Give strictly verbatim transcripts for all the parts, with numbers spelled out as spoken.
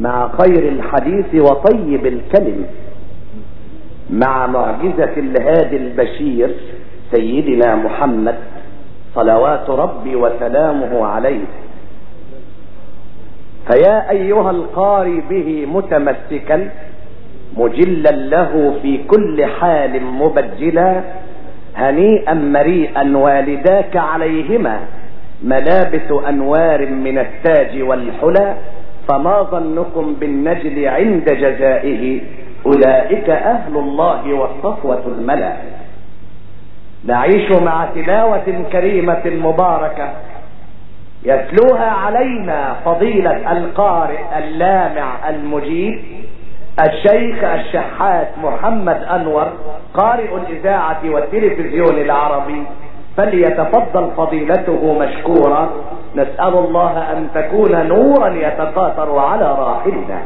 مع خير الحديث وطيب الكلم، مع معجزة الهادي البشير سيدنا محمد صلوات ربي وسلامه عليه. فيا أيها القاري به متمسكا مجلا له في كل حال مبجلا، هنيئا مريئا والداك عليهما ملابس أنوار من التاج والحلى، فما ظنكم بالنجل عند جزائه أولئك أهل الله والصفوة الملا. نعيش مع تلاوة كريمة مباركة يتلوها علينا فضيلة القارئ اللامع المجيد الشيخ الشحات محمد أنور قارئ الإذاعة والتلفزيون العربي، فليتفضل فضيلته مشكورا. نسأل الله أن تكون نورا يتقاطر على راحلنا.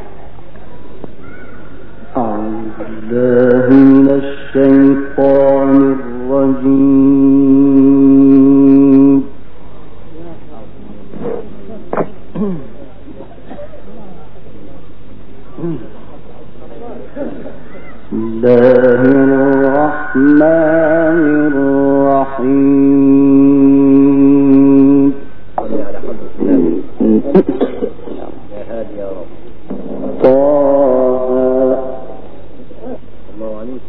أعوذ بالله من الشيطان الرجيم. بسم الله الرحمن الرحيم. يا هادي يا رب. طه. الله عليك.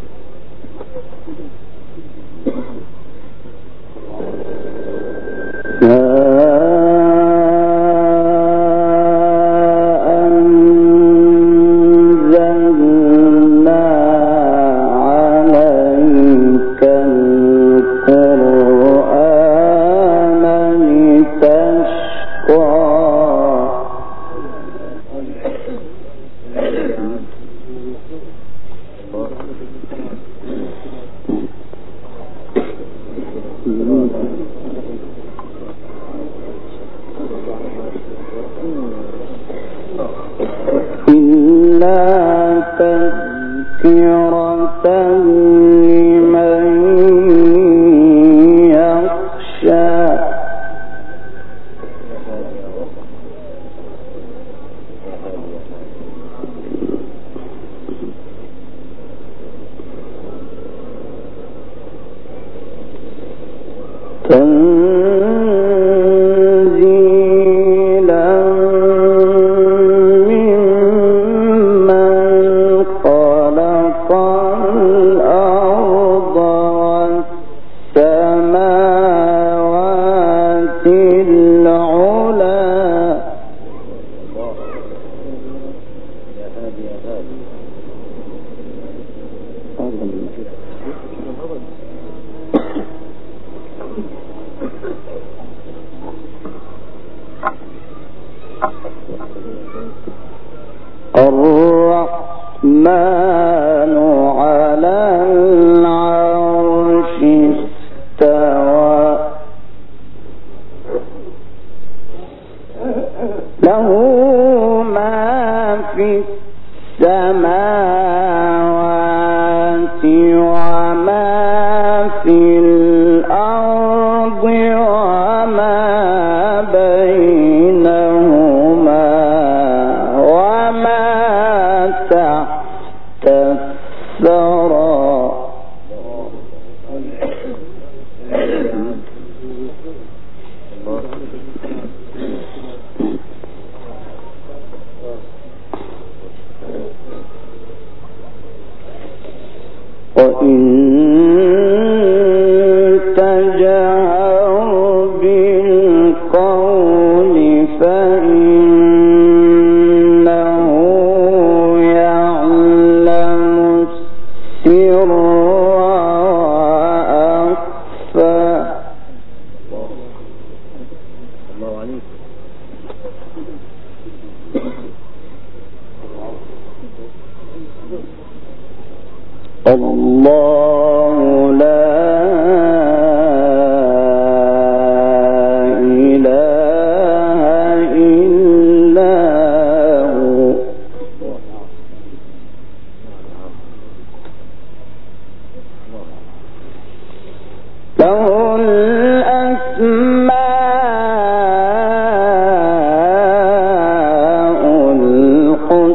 الأسماء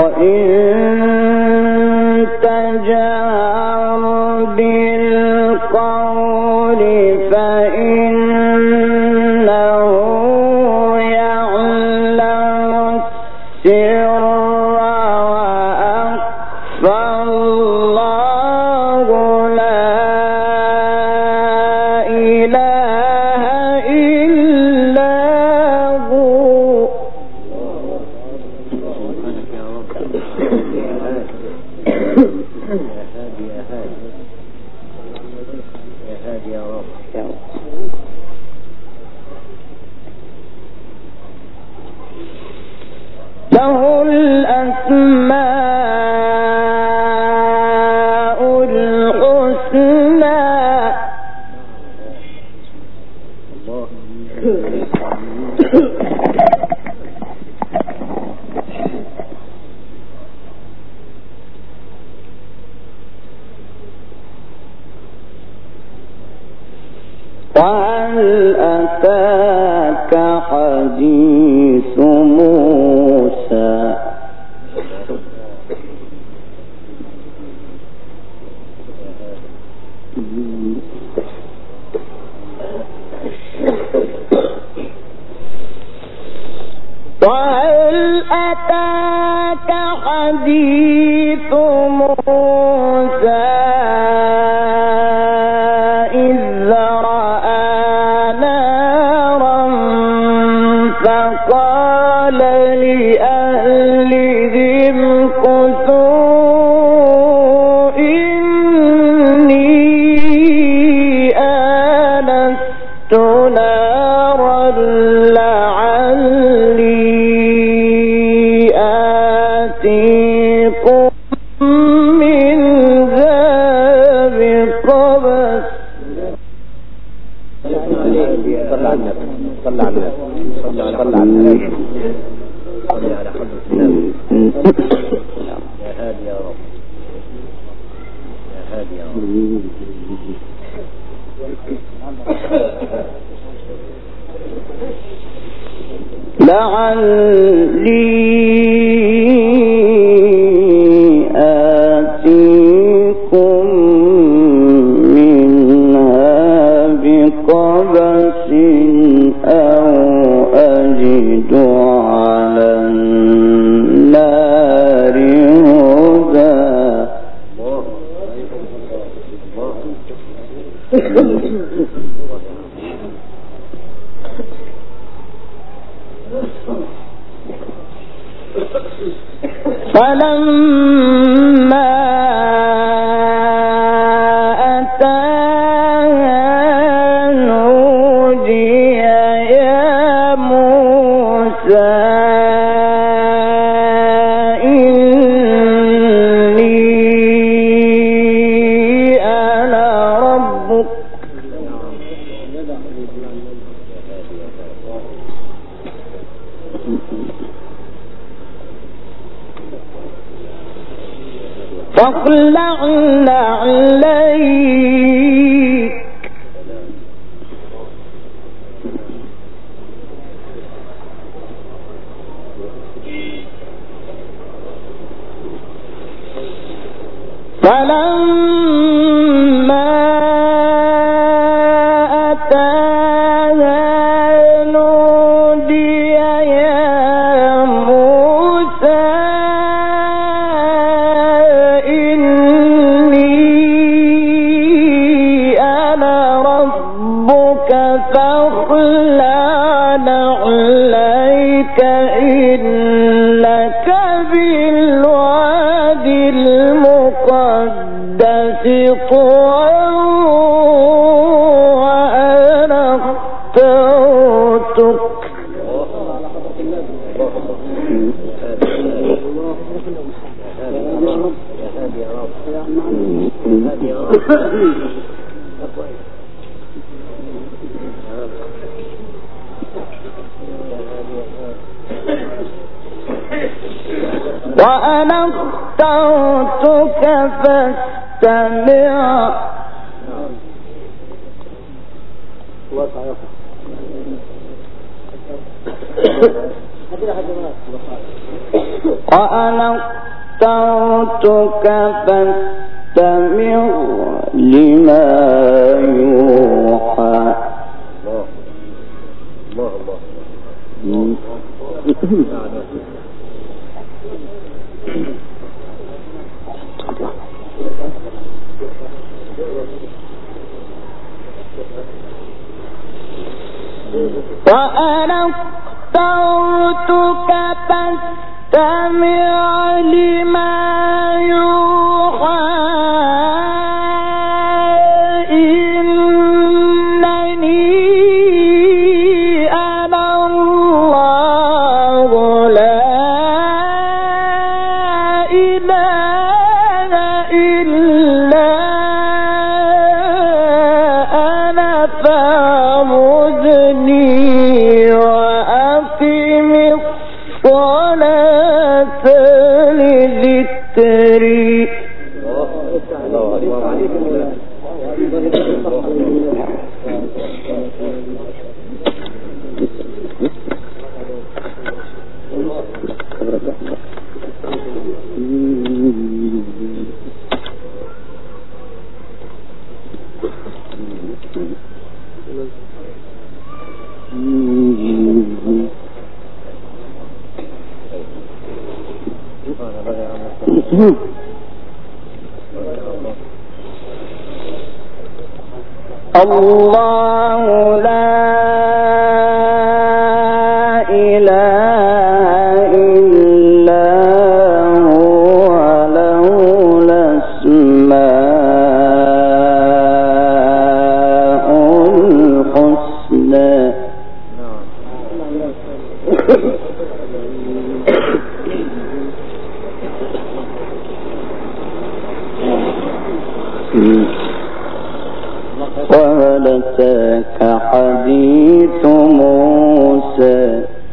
وإن تجهر بالقول فإنه يعلم السر وأخفى الله لا إله إلا هو. له الأسماء الحسنى وهل أتاك حديث موسى وهل أتاك حديث موسى إذ رأى نارا فقال لأهلهم كثوا إني آنست نارا لعلي آتيكم منها بقبس. صلى على النبي صلى على النبي صلى على النبي صلى على حضرة النبي. يا هادي يا رب يا هادي يا رب. لعلي آتيكم منها بقبس أو أجد على النار هدى. فلما أتاها نودي يا موسى إني أنا ربك فاخلع عليك فلما أتاها نودي يا موسى فاخلع عليك إنك بالوادي المقدس طوى وأنا اخترتك. وأنا اخترتك فاستمع. وأنا اخترتك فاستمع لما يوحى. الله الله وأنا اخترتك فاستمع لما يوحى إنني أنا الله لا إله إلا أنا فاعبدني وأقم الصلاة لذكري. الله لا إله إلا هو له الأسماء الحسنى. وهل أتاك حديث موسى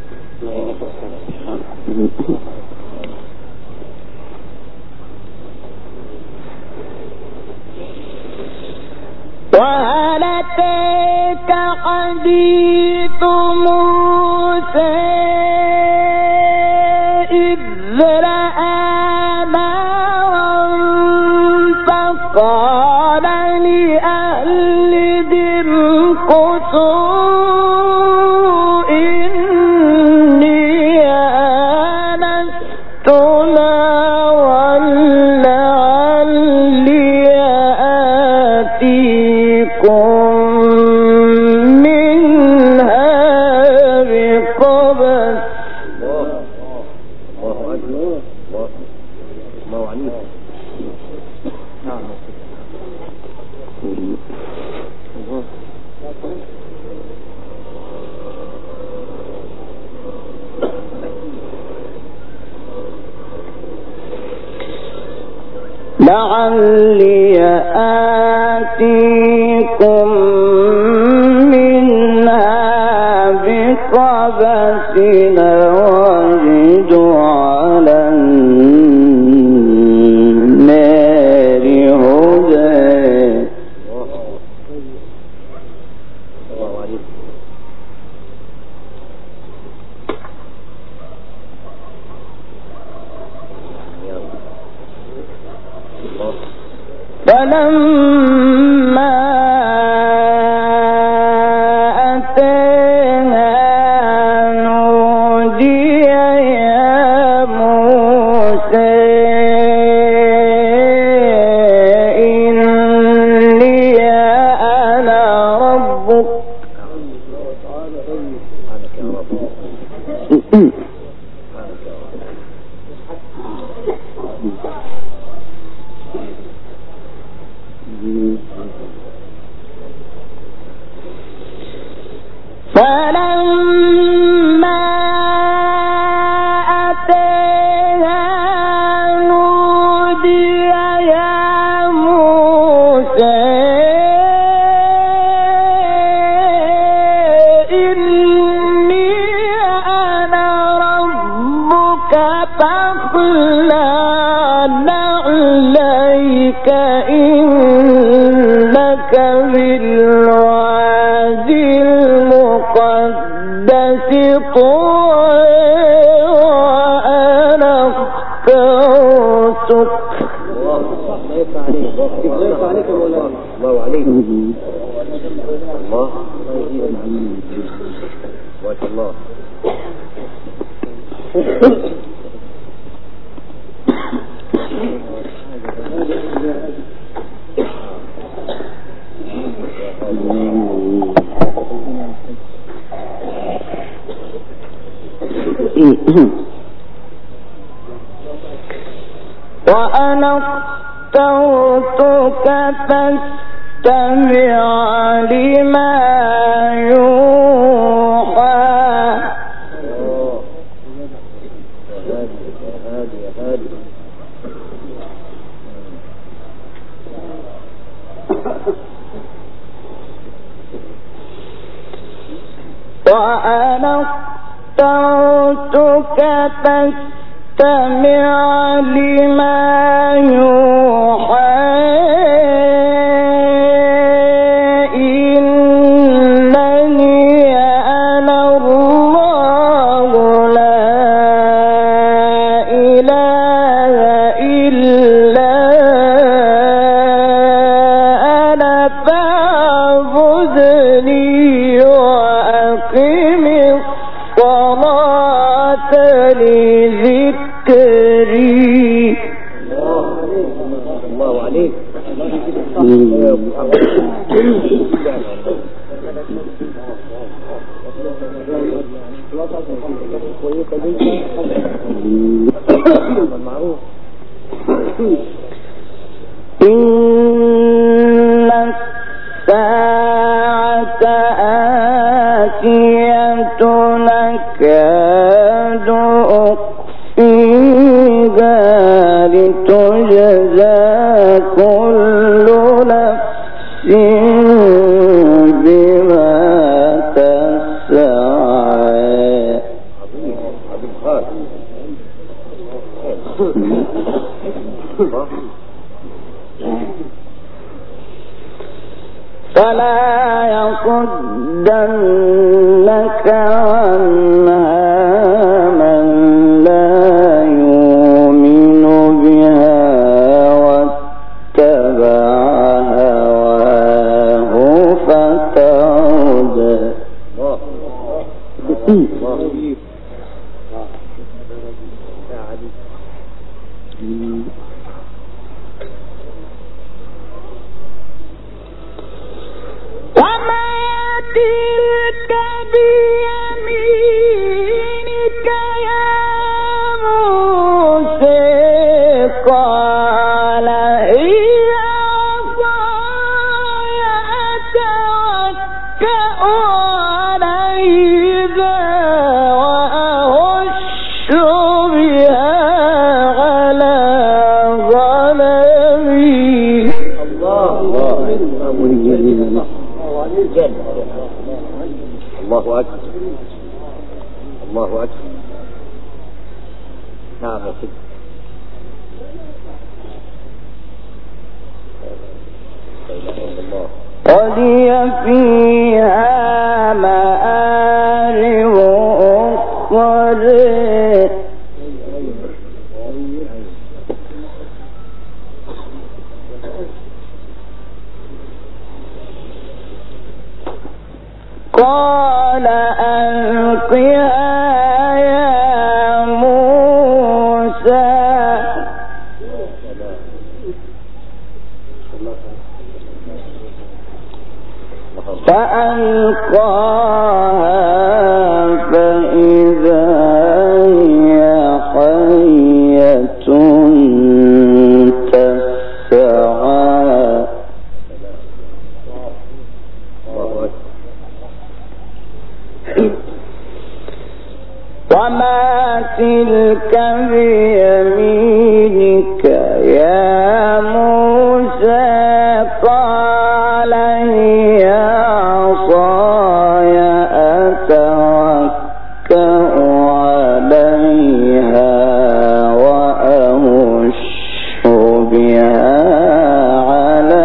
وهل أتاك حديث موسى إذ رأى نارا فقال لأهلهم امكثوا إني آنست نارا لعلي آتيكم منها بقبس. لعلي آتيكم منها بقبس وأجد على النار هدى. فلما أتاها نودي يا موسى إني أنا ربك فلما أتاها نودي يا موسى إني أنا ربك فاخلع نعليك إنك بالوادي المقدس طوى وأنا اخترتك الله عليك يا مولانا. الله عليك. الله. ما شاء الله. وأنا اخترتك فاستمع لما يوحى. وأنا اخترتك فاستمع لما يوحى. إنني أنا الله لا إله إلا أنا فاعبدني وأقم الصلاة لذكري. الله عليك. إن الساعة آتية نكاد أخفيها لتجزى كل نفس بما تسعى. فلا يصدنك عنها من لا يؤمن بها واتبع هواه فتردى. وما تلك بيمينك يا موسى؟ قال هي عصاي أتوكأ عليها وأهش بها على غنمي. الله الله الله أكبر. الله أكبر. نعم يا سيدي. قد فيها مآرب أخرى. قال ألقها يا موسى. فألقاها فإذا هي حية تسعى. وما تلك بيمينك يا موسى؟ قال هي عصاي أتوكأ عليها وأهش بها على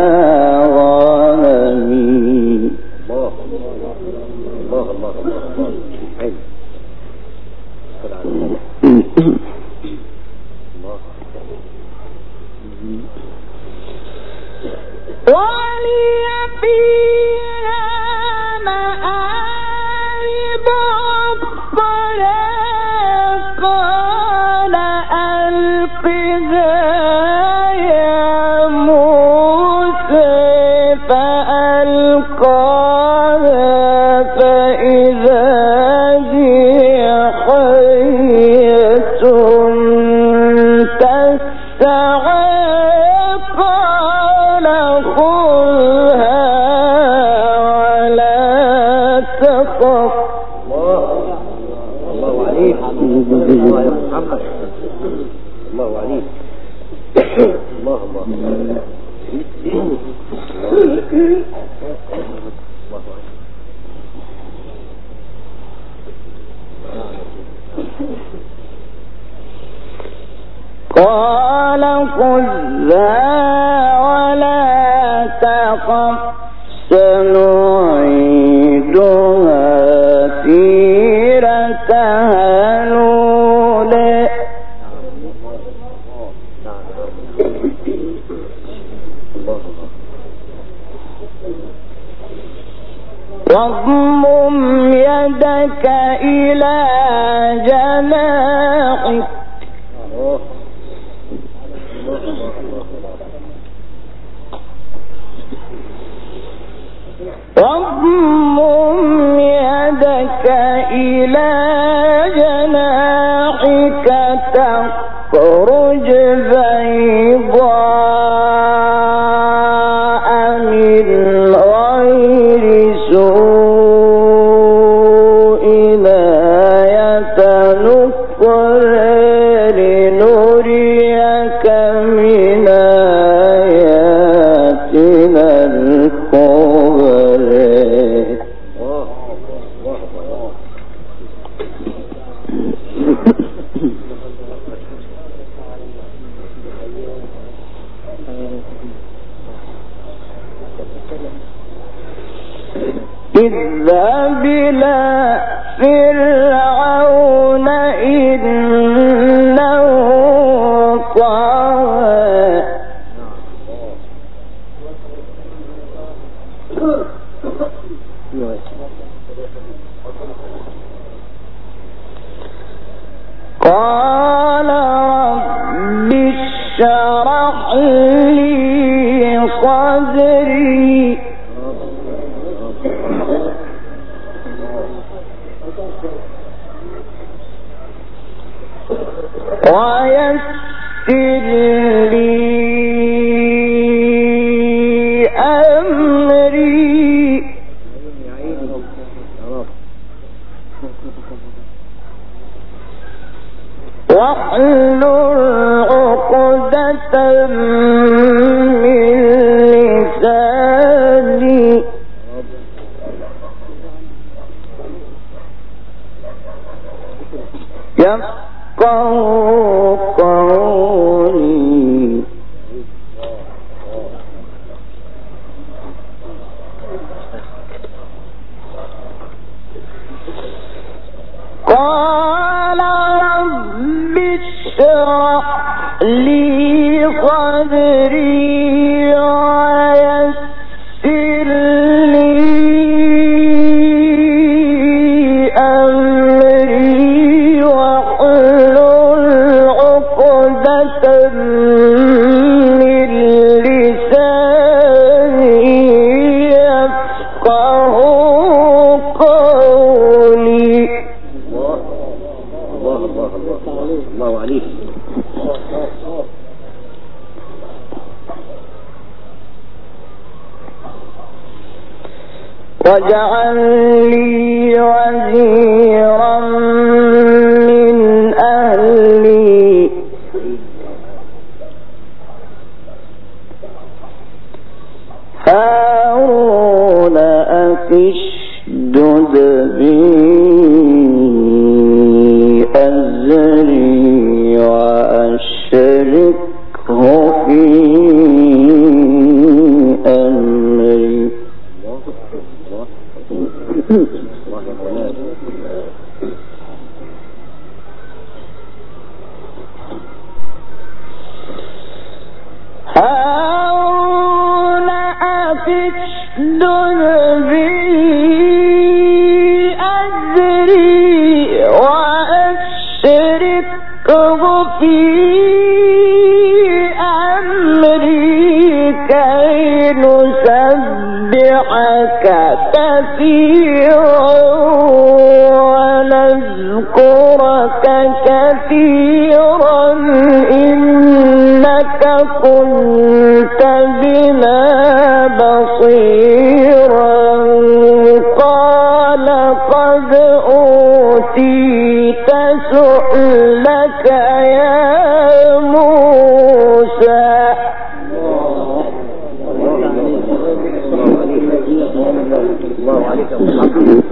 غنمي. الله الله الله الله. الله الله عليك. الله الله قال خذها ولا تخف سنعيدها سيرتها الأولى واضمم يدك إلى جناحك واضمم يدك إلى جناحك تخرج بيضاء من غير سوء آية نخرى لنريك من آياتنا الكبرى. اذهب إلى فرعون إنه طغى قال رب اشرح لي صدري ويسر لي أمري واحلل عقدة من لساني يفقهوا قولي. قال رب اشرح لي صدري ويسر لي أمري واحلل عقدة من لساني يفقهوا قولي. الله الله الله الله عليك. واجعل لي وزيرا من أهلي هارون أخي اشدد به أزري وأشركه في أمري. هارون أخي اشدد به أزري وأشركه في أمري كي نسبحك كثيرا ونذكرك كثيرا إنك كنت بنا بصيرا. قال قد أوتيت سؤلك يا موسى. الله عليك الله.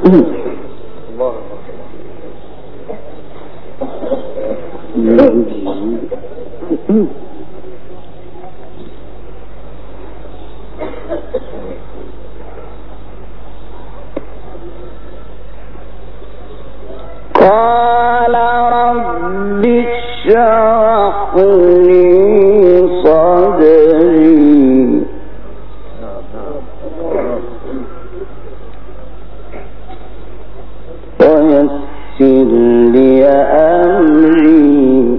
قال رب اشرح لي صدري ويسر لي أمري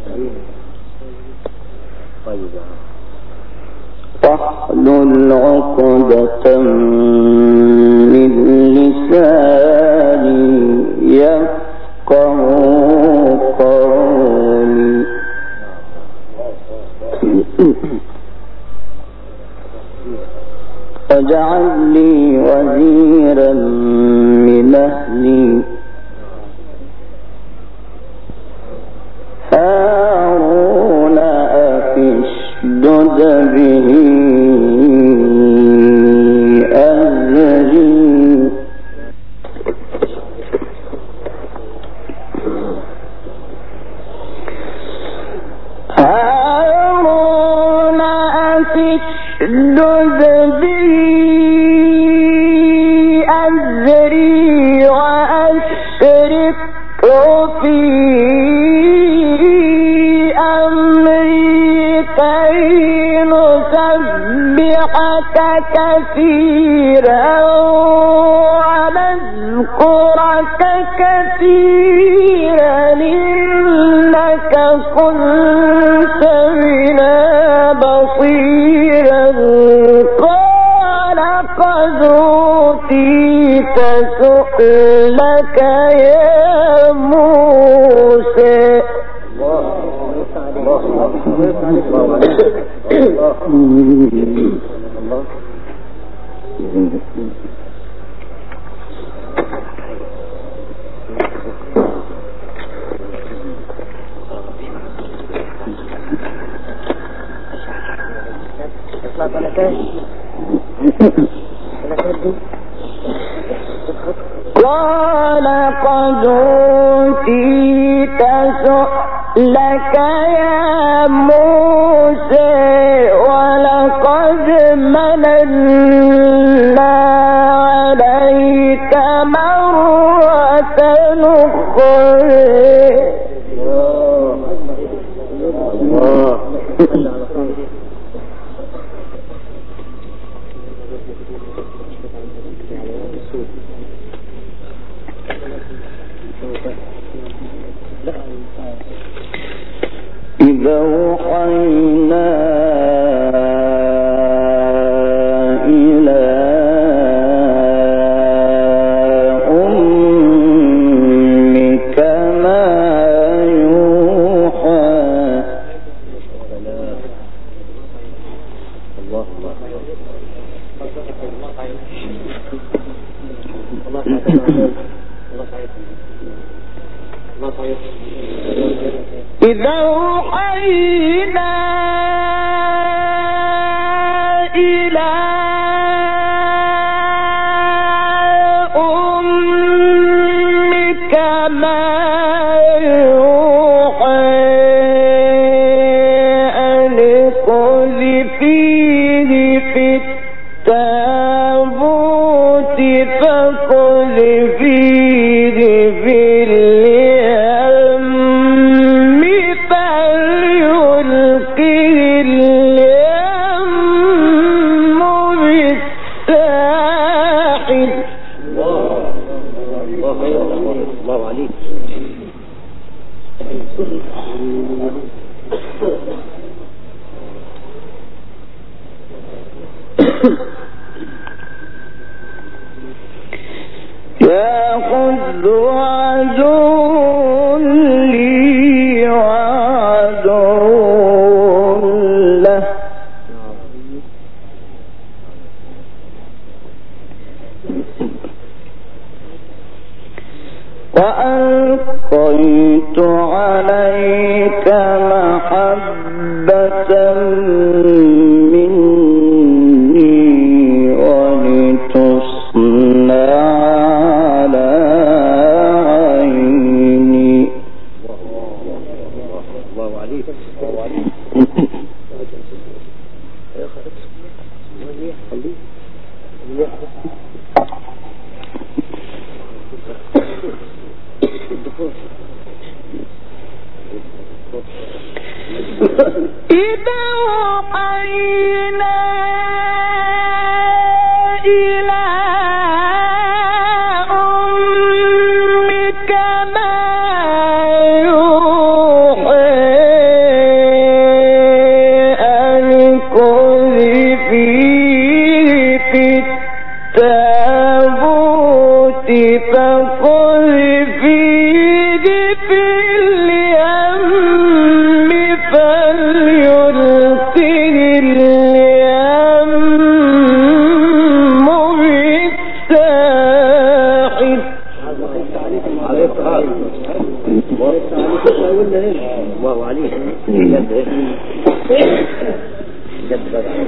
واحلل عقدة من لساني يفقهوا قولي. واجعل لي وزيرا من أهلي هارون أخي اشدد به أزري هارون أخي اشدد به أزري وأشركه في نسبحك كثيرا ونذكرك كثيرا إنك كنت بنا بصيرا. قال قد أوتيت سؤلك يا موسى. قال قد أوتيت سؤلك يا موسى ولقد مننا عليك مرة أخرى. إذا أوحينا إلى أمك ما يوحى. إذا أوحينا إلى أمك ما يوحى أن اقذفيه في التابوت فاقذفيه في يأخذ عدو لي وعدو له وألقيت عليك محبة مني ولتصنع على عيني. الله عليك الله عليك. إذا وحينا إلى أمك ما يوحي أن اقذفيه في التابوت فاقذفيه في اليم فليلقه اليم بالساحل. الله عليك جد جد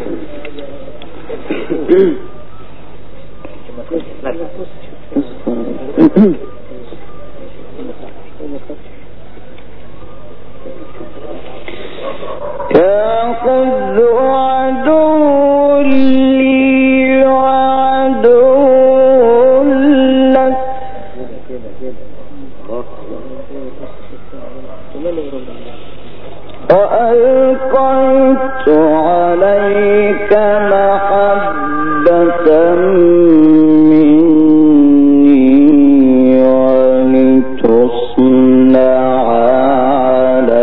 يأخذ عدو لي وعدو لك وألقيت عليك محبة مني ولتصنع على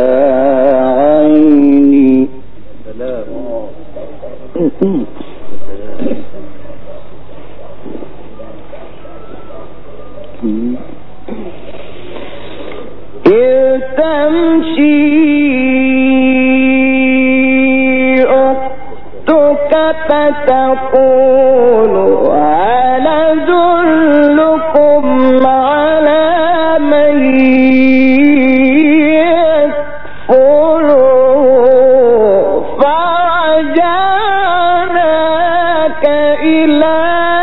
عيني. إذ تمشي أختك فتقول هل أدلكم على من يكفله فرجعناك إلى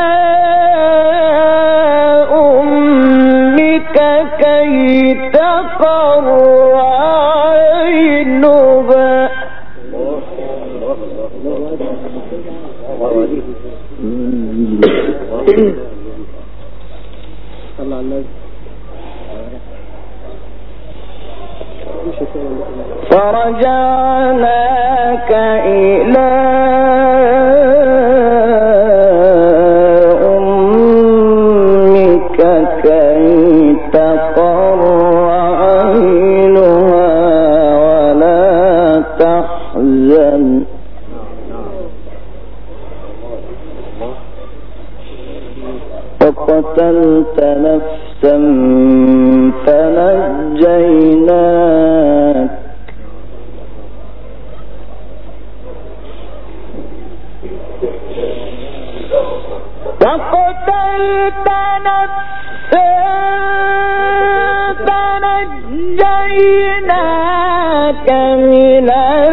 أمك كي تقر عينها. فرجعناك إلى أمك كي تقر عينها ولا تحزن وقتلت نفسا فنجيناك وقتلت نفسا فنجيناك من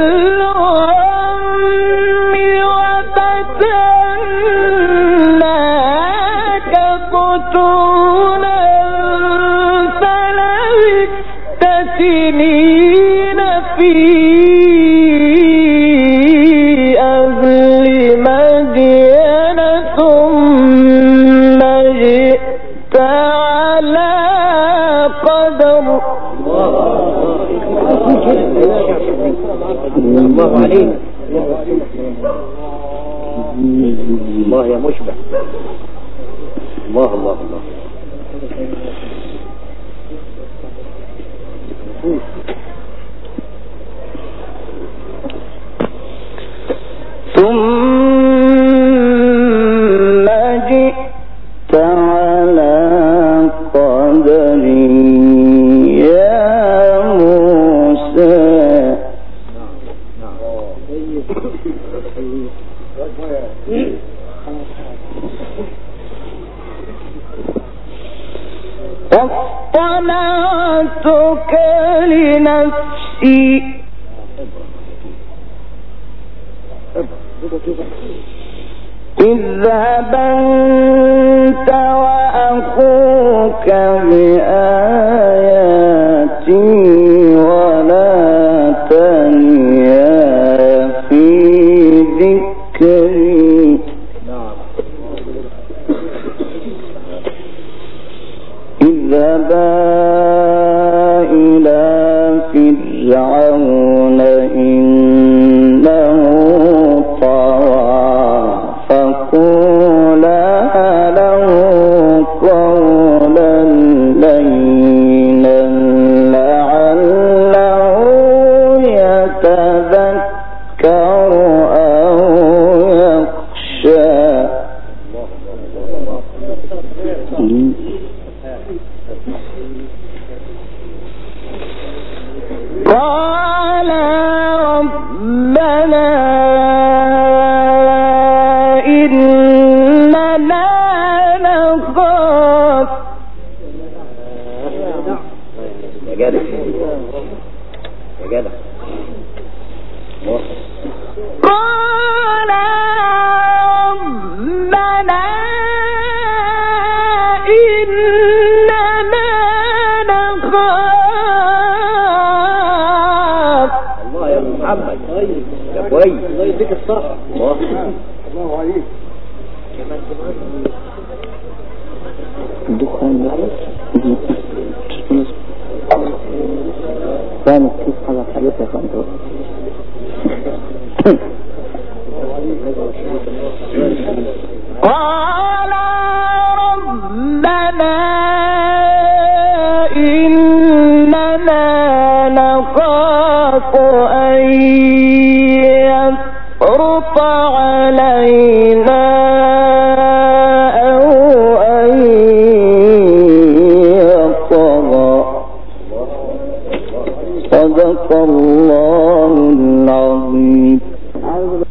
الغم وفتناك فتونا فلبثت سنين في أهل مدين ثم جئت على قدر. الله عليك الله يا مشبع. الله الله الله. ثم جئت على قدر يا موسى. واصطنعتك أحببتك لنفسي اذهب أنت وأخوك بآياتي ولا تنيا في ذكري اذهبا إلى فرعون إنه طغى فقولا له قولا لينا لعله يتذكر أو يخشى. قال ربنا إننا نخاف يا جدع يا جدع قال ربنا إننا نخاف. الله يا محمد يا كويس الله يديك الصحة. الله الله عليك. الدخان كانت كيف على حديثة خمسة قال ربنا إننا نخاف أن يفرط علينا أو أن يطغى. صدق الله العظيم.